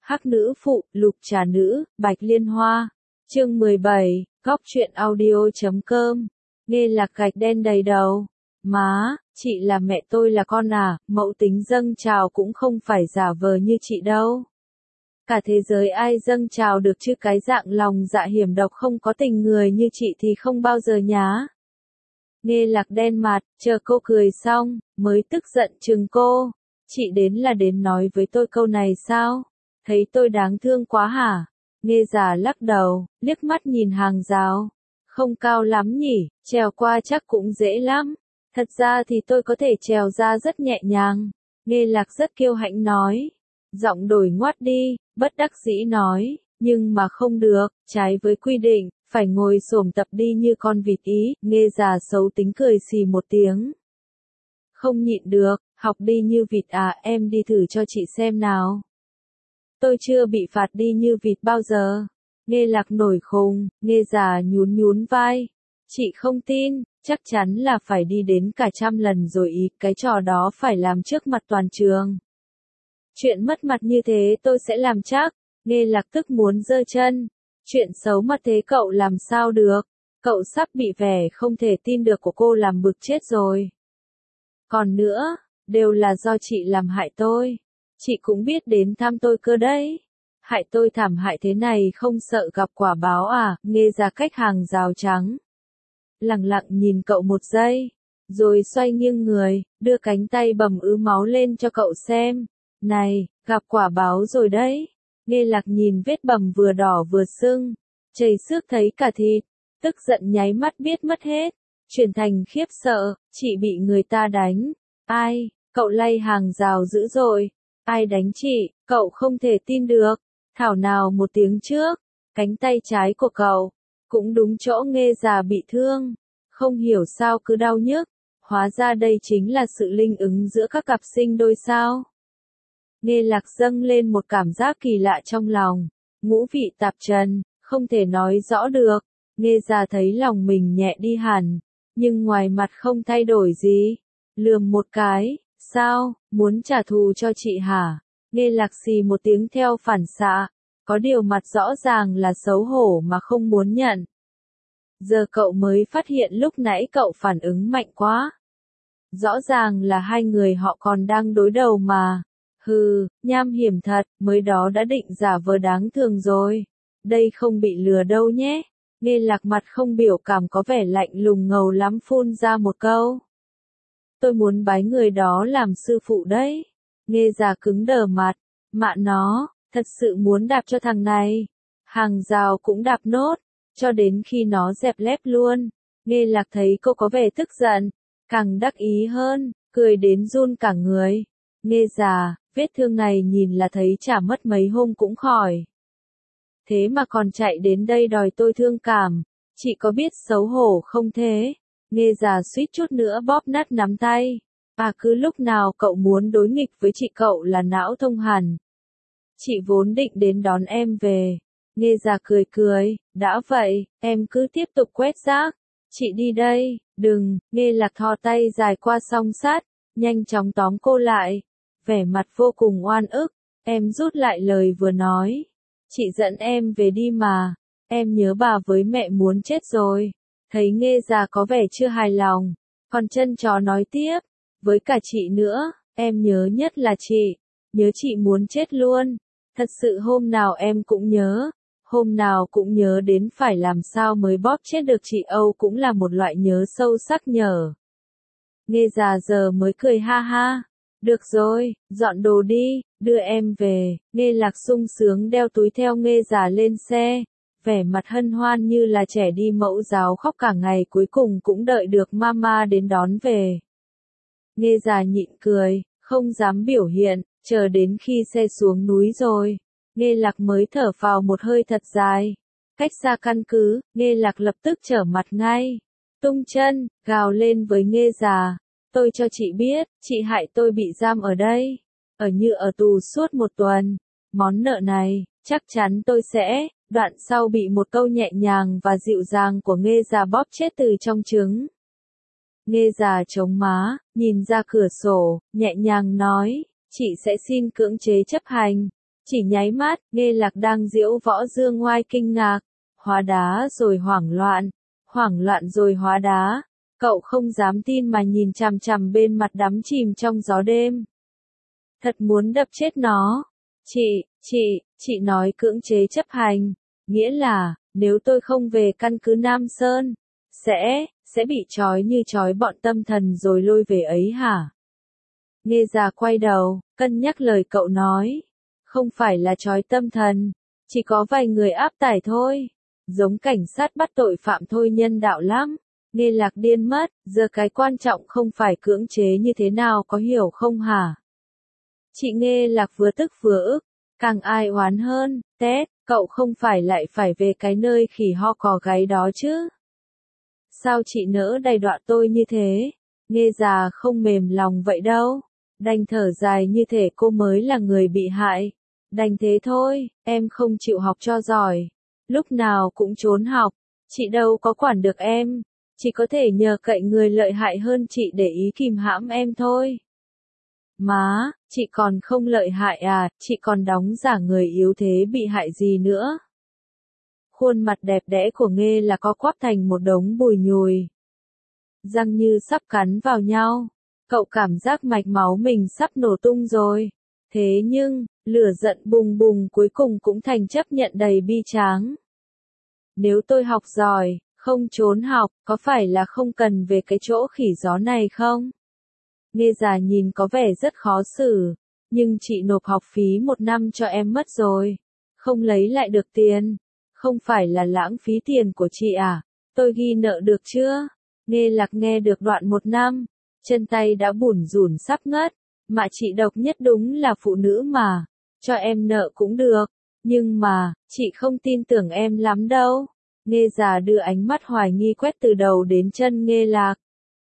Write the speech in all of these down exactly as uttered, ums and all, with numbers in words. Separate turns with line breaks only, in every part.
Hắc nữ phụ, lục trà nữ, bạch liên hoa. Chương mười bảy, góc truyện audio chấm com. Nghe lạc gạch đen đầy đầu. Má, chị là mẹ tôi là con à, mẫu tính dâng trào cũng không phải giả vờ như chị đâu. Cả thế giới ai dâng trào được chứ, cái dạng lòng dạ hiểm độc không có tình người như chị thì không bao giờ nhá. Nghe lạc đen mặt, chờ cô cười xong, mới tức giận chừng cô. Chị đến là đến nói với tôi câu này sao? Thấy tôi đáng thương quá hả? Nghe già lắc đầu, liếc mắt nhìn hàng rào. Không cao lắm nhỉ, trèo qua chắc cũng dễ lắm. Thật ra thì tôi có thể trèo ra rất nhẹ nhàng. Nghe lạc rất kiêu hãnh nói. Giọng đổi ngoắt đi, bất đắc dĩ nói, nhưng mà không được, trái với quy định, phải ngồi xổm tập đi như con vịt ý. Nghe già xấu tính cười xì một tiếng. Không nhịn được, học đi như vịt à, em đi thử cho chị xem nào. Tôi chưa bị phạt đi như vịt bao giờ. Nghe lạc nổi khùng, nghe già nhún nhún vai. Chị không tin, chắc chắn là phải đi đến cả trăm lần rồi ý, cái trò đó phải làm trước mặt toàn trường. Chuyện mất mặt như thế tôi sẽ làm chắc. Nghe lạc tức muốn giơ chân. Chuyện xấu mặt thế cậu làm sao được. Cậu sắp bị vẻ không thể tin được của cô làm bực chết rồi. Còn nữa, đều là do chị làm hại tôi. Chị cũng biết đến thăm tôi cơ đấy. Hại tôi thảm hại thế này không sợ gặp quả báo à, nghe ra cách hàng rào trắng. Lặng lặng nhìn cậu một giây, rồi xoay nghiêng người, đưa cánh tay bầm ứ máu lên cho cậu xem. Này, gặp quả báo rồi đấy. Nghe lạc nhìn vết bầm vừa đỏ vừa sưng, chảy xước thấy cả thịt, tức giận nháy mắt biết mất hết, chuyển thành khiếp sợ, chị bị người ta đánh. Ai? Cậu lay hàng rào dữ dội. Ai đánh chị? Cậu không thể tin được. Thảo nào một tiếng trước, cánh tay trái của cậu, cũng đúng chỗ nghe già bị thương. Không hiểu sao cứ đau nhức. Hóa ra đây chính là sự linh ứng giữa các cặp sinh đôi sao. Nghe lạc dâng lên một cảm giác kỳ lạ trong lòng. Ngũ vị tạp trần, không thể nói rõ được. Nghe già thấy lòng mình nhẹ đi hẳn, nhưng ngoài mặt không thay đổi gì. Lườm một cái, sao, muốn trả thù cho chị hả? Nghe lạc xì một tiếng theo phản xạ, có điều mặt rõ ràng là xấu hổ mà không muốn nhận. Giờ cậu mới phát hiện lúc nãy cậu phản ứng mạnh quá. Rõ ràng là hai người họ còn đang đối đầu mà. Hừ, nham hiểm thật, mới đó đã định giả vờ đáng thương rồi. Đây không bị lừa đâu nhé. Nghe lạc mặt không biểu cảm có vẻ lạnh lùng ngầu lắm phun ra một câu. Tôi muốn bái người đó làm sư phụ đấy. Nghe già cứng đờ mặt. Mạ nó, thật sự muốn đạp cho thằng này. Hàng rào cũng đạp nốt, cho đến khi nó dẹp lép luôn. Nghe lạc thấy cô có vẻ tức giận, càng đắc ý hơn, cười đến run cả người. Nghe già, vết thương này nhìn là thấy chả mất mấy hôm cũng khỏi. Thế mà còn chạy đến đây đòi tôi thương cảm. Chị có biết xấu hổ không thế? Nghe già suýt chút nữa bóp nát nắm tay. À cứ lúc nào cậu muốn đối nghịch với chị cậu là não thông hẳn. Chị vốn định đến đón em về. Nghe già cười cười, đã vậy, em cứ tiếp tục quét rác. Chị đi đây, đừng, nghe lạc thò tay dài qua song sắt, nhanh chóng tóm cô lại. Vẻ mặt vô cùng oan ức, em rút lại lời vừa nói. Chị dẫn em về đi mà, em nhớ bà với mẹ muốn chết rồi. Thấy nghe già có vẻ chưa hài lòng, còn chân chó nói tiếp, với cả chị nữa, em nhớ nhất là chị, nhớ chị muốn chết luôn. Thật sự hôm nào em cũng nhớ, hôm nào cũng nhớ đến phải làm sao mới bóp chết được chị Âu cũng là một loại nhớ sâu sắc nhở. Nghe già giờ mới cười ha ha. Được rồi, dọn đồ đi, đưa em về. Nghe lạc sung sướng đeo túi theo nghe già lên xe. Vẻ mặt hân hoan như là trẻ đi mẫu giáo khóc cả ngày cuối cùng cũng đợi được mama đến đón về. Nghe già nhịn cười, không dám biểu hiện, chờ đến khi xe xuống núi rồi. Nghe lạc mới thở vào một hơi thật dài. Cách xa căn cứ, nghe lạc lập tức trở mặt ngay. Tung chân, gào lên với nghe già. Tôi cho chị biết, chị hại tôi bị giam ở đây. Ở như ở tù suốt một tuần. Món nợ này, chắc chắn tôi sẽ. Đoạn sau bị một câu nhẹ nhàng và dịu dàng của nghe già bóp chết từ trong trứng. Nghe già chống má, nhìn ra cửa sổ, nhẹ nhàng nói, chị sẽ xin cưỡng chế chấp hành. Chỉ nháy mắt, Nghe Lạc đang diễu võ dương ngoai kinh ngạc, hóa đá rồi hoảng loạn, hoảng loạn rồi hóa đá. Cậu không dám tin mà nhìn chằm chằm bên mặt đắm chìm trong gió đêm. Thật muốn đập chết nó. Chị, chị, chị nói cưỡng chế chấp hành. Nghĩa là, nếu tôi không về căn cứ Nam Sơn, sẽ, sẽ bị trói như trói bọn tâm thần rồi lôi về ấy hả? Nghe già quay đầu, cân nhắc lời cậu nói. Không phải là trói tâm thần, chỉ có vài người áp tải thôi. Giống cảnh sát bắt tội phạm thôi, nhân đạo lắm. Nghe Lạc điên mất, giờ cái quan trọng không phải cưỡng chế như thế nào, có hiểu không hả? Chị Nghe Lạc vừa tức vừa ức, càng ai oán hơn. Tét, cậu không phải lại phải về cái nơi khỉ ho cò gáy đó chứ? Sao chị nỡ đày đọa tôi như thế? Nghe già không mềm lòng vậy đâu. Đành thở dài như thể cô mới là người bị hại. Đành thế thôi, em không chịu học cho giỏi. Lúc nào cũng trốn học. Chị đâu có quản được em. Chỉ có thể nhờ cậy người lợi hại hơn chị để ý kìm hãm em thôi. Má, chị còn không lợi hại à, chị còn đóng giả người yếu thế bị hại gì nữa. Khuôn mặt đẹp đẽ của Nghe là co quắp thành một đống bùi nhùi. Răng như sắp cắn vào nhau. Cậu cảm giác mạch máu mình sắp nổ tung rồi. Thế nhưng, lửa giận bùng bùng cuối cùng cũng thành chấp nhận đầy bi tráng. Nếu tôi học giỏi, không trốn học, có phải là không cần về cái chỗ khỉ gió này không? Nghe già nhìn có vẻ rất khó xử. Nhưng chị nộp học phí một năm cho em mất rồi. Không lấy lại được tiền. Không phải là lãng phí tiền của chị à? Tôi ghi nợ được chưa? Nghe Lạc nghe được đoạn một năm. Chân tay đã bủn rủn sắp ngất. Mà chị độc nhất đúng là phụ nữ mà. Cho em nợ cũng được. Nhưng mà, chị không tin tưởng em lắm đâu. Nghe già đưa ánh mắt hoài nghi quét từ đầu đến chân Nghe Lạc.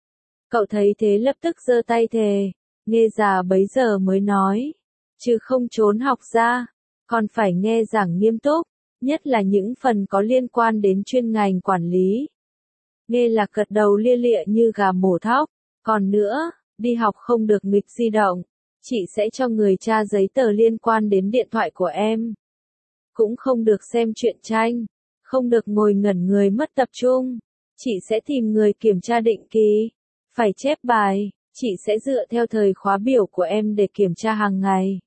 Cậu thấy thế lập tức giơ tay thề. Nghe già bấy giờ mới nói. Chứ không trốn học ra. Còn phải nghe giảng nghiêm túc. Nhất là những phần có liên quan đến chuyên ngành quản lý. Nghe Lạc gật đầu lia lịa như gà mổ thóc. Còn nữa, đi học không được nghịch di động. Chị sẽ cho người tra giấy tờ liên quan đến điện thoại của em. Cũng không được xem truyện tranh. Không được ngồi ngẩn người mất tập trung. Chị sẽ tìm người kiểm tra định kỳ. Phải chép bài. Chị sẽ dựa theo thời khóa biểu của em để kiểm tra hàng ngày.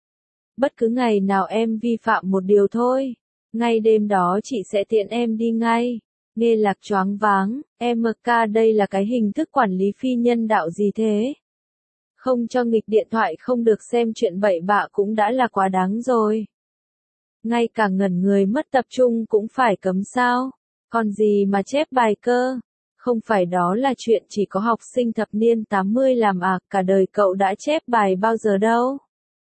Bất cứ ngày nào em vi phạm một điều thôi. Ngay đêm đó chị sẽ tiện em đi ngay. Nghe Lạc choáng váng. em ca đây là cái hình thức quản lý phi nhân đạo gì thế? Không cho nghịch điện thoại, không được xem chuyện bậy bạ cũng đã là quá đáng rồi. Ngay cả ngẩn người mất tập trung cũng phải cấm sao? Còn gì mà chép bài cơ? Không phải đó là chuyện chỉ có học sinh thập niên tám mươi làm à, cả đời cậu đã chép bài bao giờ đâu?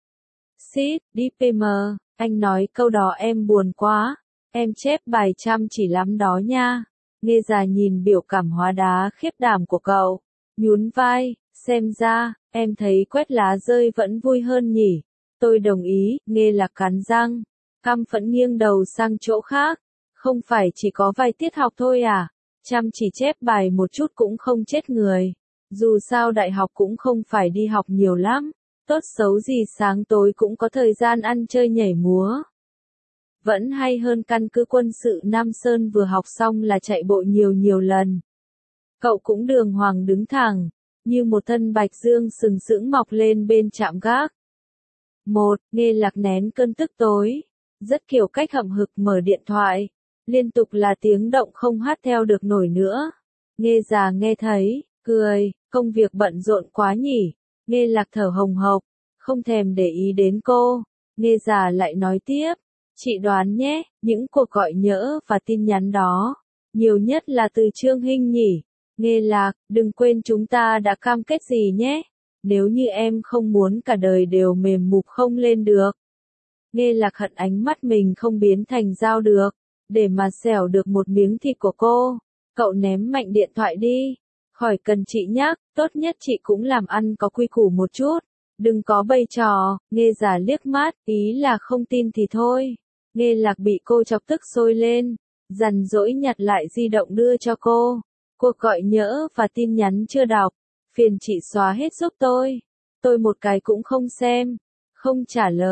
Xít, đi pê em, anh nói câu đó em buồn quá. Em chép bài chăm chỉ lắm đó nha. Nghe già nhìn biểu cảm hóa đá khiếp đảm của cậu. Nhún vai, xem ra, em thấy quét lá rơi vẫn vui hơn nhỉ. Tôi đồng ý, Nghe Lạc cắn răng. Căm phẫn nghiêng đầu sang chỗ khác. Không phải chỉ có vài tiết học thôi à? Chăm chỉ chép bài một chút cũng không chết người. Dù sao đại học cũng không phải đi học nhiều lắm. Tốt xấu gì sáng tối cũng có thời gian ăn chơi nhảy múa. Vẫn hay hơn căn cứ quân sự Nam Sơn vừa học xong là chạy bộ nhiều nhiều lần. Cậu cũng đường hoàng đứng thẳng, như một thân bạch dương sừng sững mọc lên bên trạm gác. Một, Nghe Lạc nén cơn tức tối. Rất kiểu cách hậm hực mở điện thoại. Liên tục là tiếng động không hát theo được nổi nữa. Nghe già nghe thấy, cười, công việc bận rộn quá nhỉ. Nghe Lạc thở hồng hộc, không thèm để ý đến cô. Nghe già lại nói tiếp, chị đoán nhé, những cuộc gọi nhỡ và tin nhắn đó, nhiều nhất là từ Trương Hinh nhỉ. Nghe Lạc, đừng quên chúng ta đã cam kết gì nhé. Nếu như em không muốn cả đời đều mềm mục không lên được. Nghe Lạc hận ánh mắt mình không biến thành dao được, để mà xẻo được một miếng thịt của cô. Cậu ném mạnh điện thoại đi. Khỏi cần chị nhắc, tốt nhất chị cũng làm ăn có quy củ một chút. Đừng có bày trò. Nghe già liếc mắt, ý là không tin thì thôi. Nghe Lạc bị cô chọc tức sôi lên. Dằn dỗi nhặt lại di động đưa cho cô. Cuộc gọi nhỡ và tin nhắn chưa đọc. Phiền chị xóa hết giúp tôi. Tôi một cái cũng không xem. Không trả lời.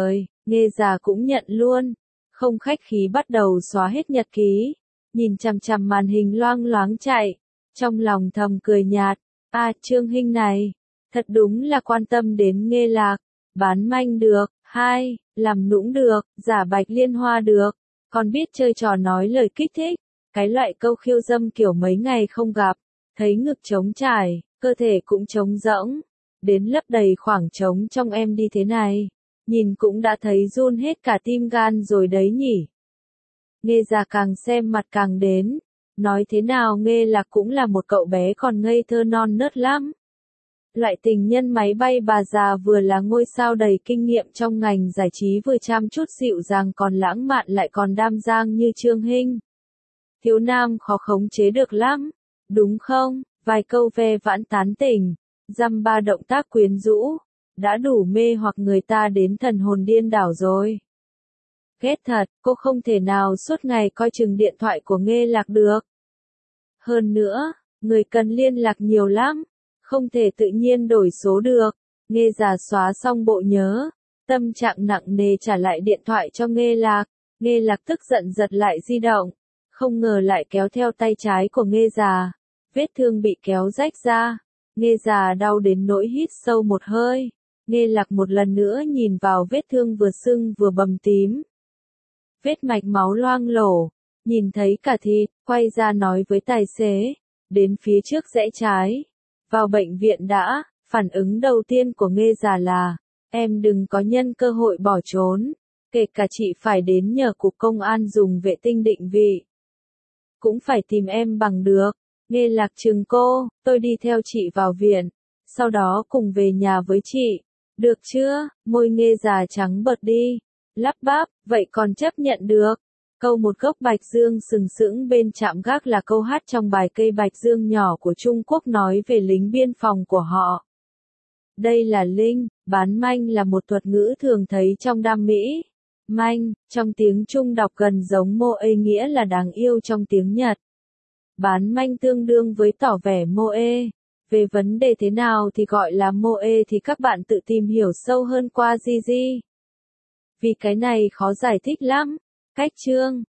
Nghe già cũng nhận luôn, không khách khí bắt đầu xóa hết nhật ký, nhìn chằm chằm màn hình loang loáng chạy, trong lòng thầm cười nhạt, a Trương Hinh này, thật đúng là quan tâm đến Nghê Lạc, bán manh được, hai, làm nũng được, giả Bạch Liên Hoa được, còn biết chơi trò nói lời kích thích, cái loại câu khiêu dâm kiểu mấy ngày không gặp, thấy ngực trống trải, cơ thể cũng trống rỗng, đến lấp đầy khoảng trống trong em đi thế này, nhìn cũng đã thấy run hết cả tim gan rồi đấy nhỉ. Nghe già càng xem mặt càng đến, nói thế nào Nghê Lạc cũng là một cậu bé còn ngây thơ non nớt lắm. Loại tình nhân máy bay bà già vừa là ngôi sao đầy kinh nghiệm trong ngành giải trí vừa chăm chút dịu dàng còn lãng mạn lại còn đam giang như Trương Hinh. Thiếu nam khó khống chế được lắm, đúng không? Vài câu ve vãn tán tỉnh, dăm ba động tác quyến rũ, đã đủ mê hoặc người ta đến thần hồn điên đảo rồi. Ghét thật, cô không thể nào suốt ngày coi chừng điện thoại của Nghê Lạc được. Hơn nữa, người cần liên lạc nhiều lắm, không thể tự nhiên đổi số được. Nghê già xóa xong bộ nhớ, tâm trạng nặng nề trả lại điện thoại cho Nghê Lạc. Nghê Lạc tức giận giật lại di động, không ngờ lại kéo theo tay trái của Nghê già, vết thương bị kéo rách ra. Nghê già đau đến nỗi hít sâu một hơi. Nghê Lạc một lần nữa nhìn vào vết thương vừa sưng vừa bầm tím. Vết mạch máu loang lổ, nhìn thấy cả thịt, quay ra nói với tài xế, đến phía trước rẽ trái, vào bệnh viện đã. Phản ứng đầu tiên của Nghê già là, em đừng có nhân cơ hội bỏ trốn, kể cả chị phải đến nhờ cục công an dùng vệ tinh định vị, cũng phải tìm em bằng được. Nghê Lạc trừng cô, tôi đi theo chị vào viện, sau đó cùng về nhà với chị, được chưa? Môi Nghê già trắng bợt đi, lắp bắp, vậy còn chấp nhận được. Câu một gốc bạch dương sừng sững bên trạm gác là câu hát trong bài Cây Bạch Dương nhỏ của Trung Quốc nói về lính biên phòng của họ. Đây là linh, bán manh là một thuật ngữ thường thấy trong Nam Mỹ. Manh, trong tiếng Trung đọc gần giống moe nghĩa là đáng yêu trong tiếng Nhật. Bán manh tương đương với tỏ vẻ moe. Về vấn đề thế nào thì gọi là moe thì các bạn tự tìm hiểu sâu hơn qua Gigi. Vì cái này khó giải thích lắm. Cách chương